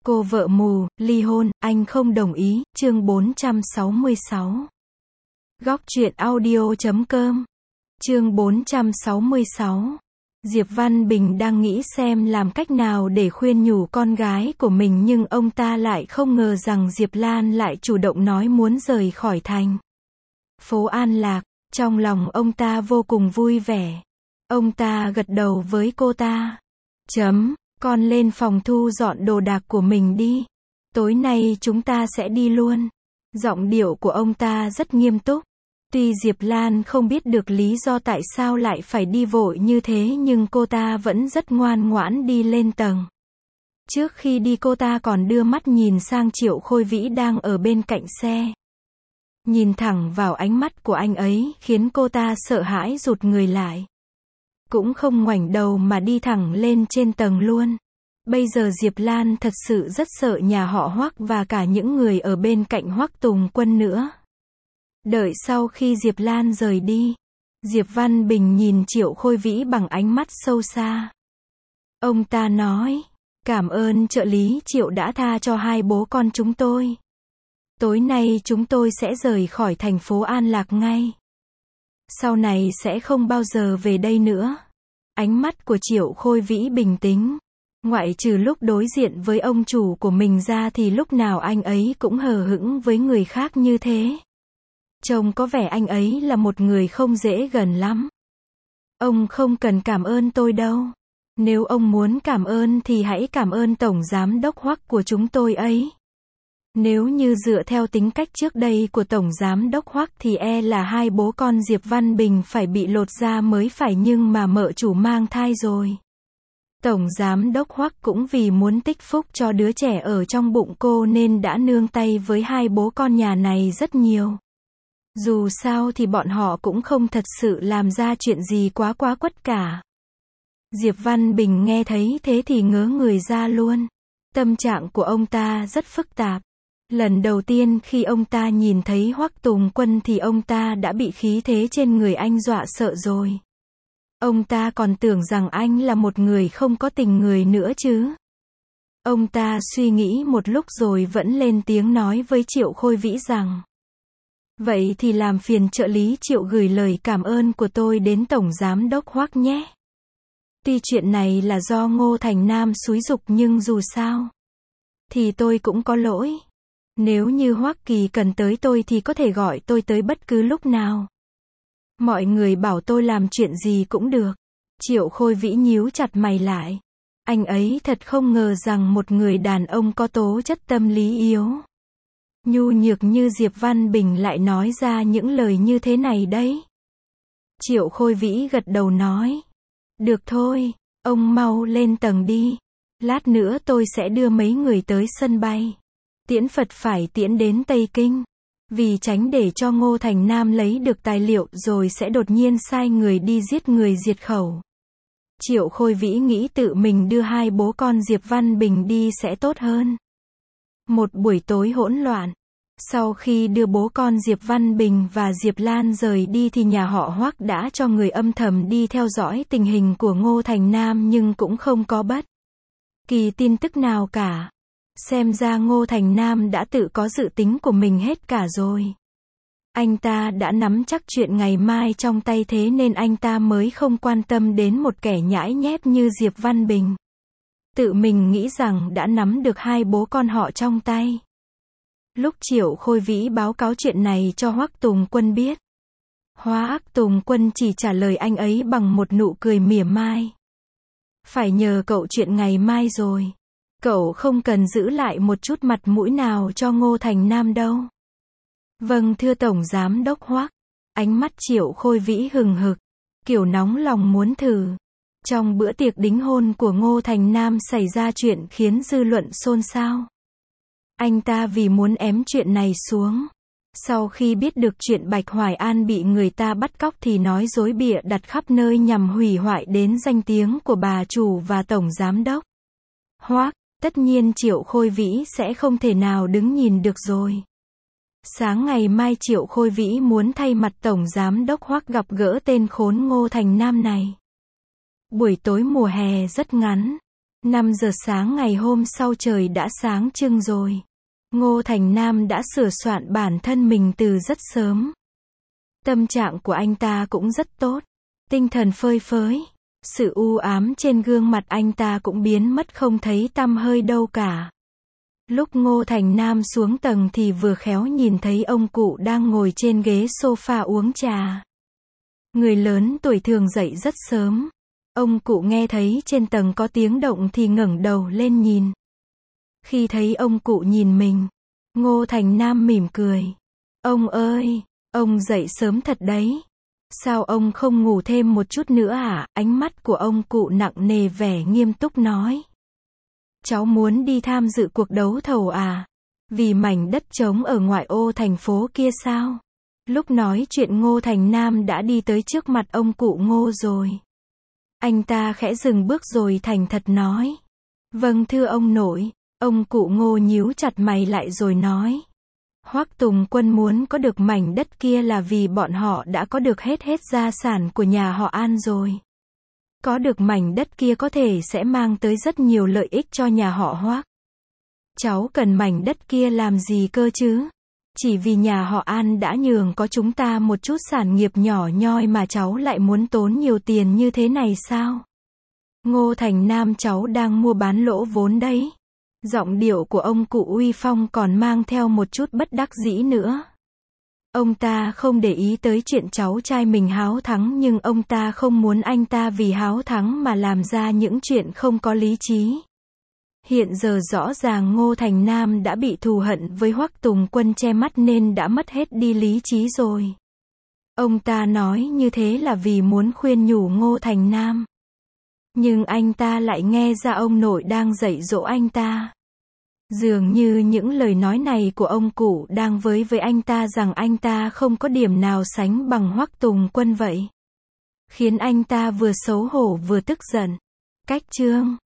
Cô vợ mù, ly hôn, anh không đồng ý, chương 466. Góc truyện audio.com. Chương 466. Diệp Văn Bình đang nghĩ xem làm cách nào để khuyên nhủ con gái của mình, nhưng ông ta lại không ngờ rằng Diệp Lan lại chủ động nói muốn rời khỏi thành phố An Lạc. Trong lòng ông ta vô cùng vui vẻ. Ông ta gật đầu với cô ta. Con lên phòng thu dọn đồ đạc của mình đi. Tối nay chúng ta sẽ đi luôn. Giọng điệu của ông ta rất nghiêm túc. Tuy Diệp Lan không biết được lý do tại sao lại phải đi vội như thế, nhưng cô ta vẫn rất ngoan ngoãn đi lên tầng. Trước khi đi cô ta còn đưa mắt nhìn sang Triệu Khôi Vĩ đang ở bên cạnh xe. Nhìn thẳng vào ánh mắt của anh ấy khiến cô ta sợ hãi rụt người lại. Cũng không ngoảnh đầu mà đi thẳng lên trên tầng luôn. Bây giờ Diệp Lan thật sự rất sợ nhà họ Hoắc và cả những người ở bên cạnh Hoắc Tùng Quân nữa. Đợi sau khi Diệp Lan rời đi, Diệp Văn Bình nhìn Triệu Khôi Vĩ bằng ánh mắt sâu xa. Ông ta nói, cảm ơn trợ lý Triệu đã tha cho hai bố con chúng tôi. Tối nay chúng tôi sẽ rời khỏi thành phố An Lạc ngay. Sau này sẽ không bao giờ về đây nữa. Ánh mắt của Triệu Khôi Vĩ bình tĩnh. Ngoại trừ lúc đối diện với ông chủ của mình ra thì lúc nào anh ấy cũng hờ hững với người khác như thế. Trông có vẻ anh ấy là một người không dễ gần lắm. Ông không cần cảm ơn tôi đâu. Nếu ông muốn cảm ơn thì hãy cảm ơn Tổng Giám Đốc Hoắc của chúng tôi ấy. Nếu như dựa theo tính cách trước đây của Tổng Giám Đốc Hoắc thì e là hai bố con Diệp Văn Bình phải bị lột da mới phải, nhưng mà mợ chủ mang thai rồi. Tổng Giám Đốc Hoắc cũng vì muốn tích phúc cho đứa trẻ ở trong bụng cô nên đã nương tay với hai bố con nhà này rất nhiều. Dù sao thì bọn họ cũng không thật sự làm ra chuyện gì quá quất cả. Diệp Văn Bình nghe thấy thế thì ngớ người ra luôn. Tâm trạng của ông ta rất phức tạp. Lần đầu tiên khi ông ta nhìn thấy Hoắc Tùng Quân thì ông ta đã bị khí thế trên người anh dọa sợ rồi. Ông ta còn tưởng rằng anh là một người không có tình người nữa chứ. Ông ta suy nghĩ một lúc rồi vẫn lên tiếng nói với Triệu Khôi Vĩ rằng, vậy thì làm phiền trợ lý Triệu gửi lời cảm ơn của tôi đến Tổng Giám Đốc Hoắc nhé. Tuy chuyện này là do Ngô Thành Nam xúi giục nhưng dù sao thì tôi cũng có lỗi. Nếu như Hoắc Kỳ cần tới tôi thì có thể gọi tôi tới bất cứ lúc nào. Mọi người bảo tôi làm chuyện gì cũng được. Triệu Khôi Vĩ nhíu chặt mày lại. Anh ấy thật không ngờ rằng một người đàn ông có tố chất tâm lý yếu, nhu nhược như Diệp Văn Bình lại nói ra những lời như thế này đấy. Triệu Khôi Vĩ gật đầu nói, được thôi, ông mau lên tầng đi. Lát nữa tôi sẽ đưa mấy người tới sân bay. Tiễn Phật phải tiễn đến Tây Kinh. Vì tránh để cho Ngô Thành Nam lấy được tài liệu rồi sẽ đột nhiên sai người đi giết người diệt khẩu. Triệu Khôi Vĩ nghĩ tự mình đưa hai bố con Diệp Văn Bình đi sẽ tốt hơn. Một buổi tối hỗn loạn. Sau khi đưa bố con Diệp Văn Bình và Diệp Lan rời đi thì nhà họ Hoắc đã cho người âm thầm đi theo dõi tình hình của Ngô Thành Nam nhưng cũng không có bất kỳ tin tức nào cả. Xem ra Ngô Thành Nam đã tự có dự tính của mình hết cả rồi. Anh ta đã nắm chắc chuyện ngày mai trong tay, thế nên anh ta mới không quan tâm đến một kẻ nhãi nhép như Diệp Văn Bình. Tự mình nghĩ rằng đã nắm được hai bố con họ trong tay. Lúc Triệu Khôi Vĩ báo cáo chuyện này cho Hoắc Tùng Quân biết, Hoắc Tùng Quân chỉ trả lời anh ấy bằng một nụ cười mỉa mai. Phải nhờ cậu chuyện ngày mai rồi. Cậu không cần giữ lại một chút mặt mũi nào cho Ngô Thành Nam đâu. Vâng thưa Tổng Giám Đốc Hoắc. Ánh mắt Triệu Khôi Vĩ hừng hực, kiểu nóng lòng muốn thử. Trong bữa tiệc đính hôn của Ngô Thành Nam xảy ra chuyện khiến dư luận xôn xao. Anh ta vì muốn ém chuyện này xuống. Sau khi biết được chuyện Bạch Hoài An bị người ta bắt cóc thì nói dối bịa đặt khắp nơi nhằm hủy hoại đến danh tiếng của bà chủ và Tổng Giám Đốc Hoắc. Tất nhiên Triệu Khôi Vĩ sẽ không thể nào đứng nhìn được rồi. Sáng ngày mai Triệu Khôi Vĩ muốn thay mặt Tổng Giám Đốc Hoắc gặp gỡ tên khốn Ngô Thành Nam này. Buổi tối mùa hè rất ngắn, 5 giờ sáng ngày hôm sau trời đã sáng trưng rồi. Ngô Thành Nam đã sửa soạn bản thân mình từ rất sớm. Tâm trạng của anh ta cũng rất tốt. Tinh thần phơi phới. Sự u ám trên gương mặt anh ta cũng biến mất không thấy tăm hơi đâu cả. Lúc Ngô Thành Nam xuống tầng thì vừa khéo nhìn thấy ông cụ đang ngồi trên ghế sofa uống trà. Người lớn tuổi thường dậy rất sớm. Ông cụ nghe thấy trên tầng có tiếng động thì ngẩng đầu lên nhìn. Khi thấy ông cụ nhìn mình, Ngô Thành Nam mỉm cười. Ông ơi, ông dậy sớm thật đấy. Sao ông không ngủ thêm một chút nữa hả? Ánh mắt của ông cụ nặng nề vẻ nghiêm túc nói. Cháu muốn đi tham dự cuộc đấu thầu à? Vì mảnh đất trống ở ngoại ô thành phố kia sao? Lúc nói chuyện Ngô Thành Nam đã đi tới trước mặt ông cụ Ngô rồi. Anh ta khẽ dừng bước rồi thành thật nói. Vâng thưa ông nội. Ông cụ Ngô nhíu chặt mày lại rồi nói. Hoắc Tùng Quân muốn có được mảnh đất kia là vì bọn họ đã có được hết gia sản của nhà họ An rồi. Có được mảnh đất kia có thể sẽ mang tới rất nhiều lợi ích cho nhà họ Hoắc. Cháu cần mảnh đất kia làm gì cơ chứ? Chỉ vì nhà họ An đã nhường có chúng ta một chút sản nghiệp nhỏ nhoi mà cháu lại muốn tốn nhiều tiền như thế này sao? Ngô Thành Nam cháu đang mua bán lỗ vốn đấy. Giọng điệu của ông cụ uy phong còn mang theo một chút bất đắc dĩ nữa. Ông ta không để ý tới chuyện cháu trai mình háo thắng nhưng ông ta không muốn anh ta vì háo thắng mà làm ra những chuyện không có lý trí. Hiện giờ rõ ràng Ngô Thành Nam đã bị thù hận với Hoắc Tùng Quân che mắt nên đã mất hết đi lý trí rồi. Ông ta nói như thế là vì muốn khuyên nhủ Ngô Thành Nam. Nhưng anh ta lại nghe ra ông nội đang dạy dỗ anh ta. Dường như những lời nói này của ông cụ đang với anh ta rằng anh ta không có điểm nào sánh bằng Hoắc Tùng Quân vậy. Khiến anh ta vừa xấu hổ vừa tức giận. Cách chương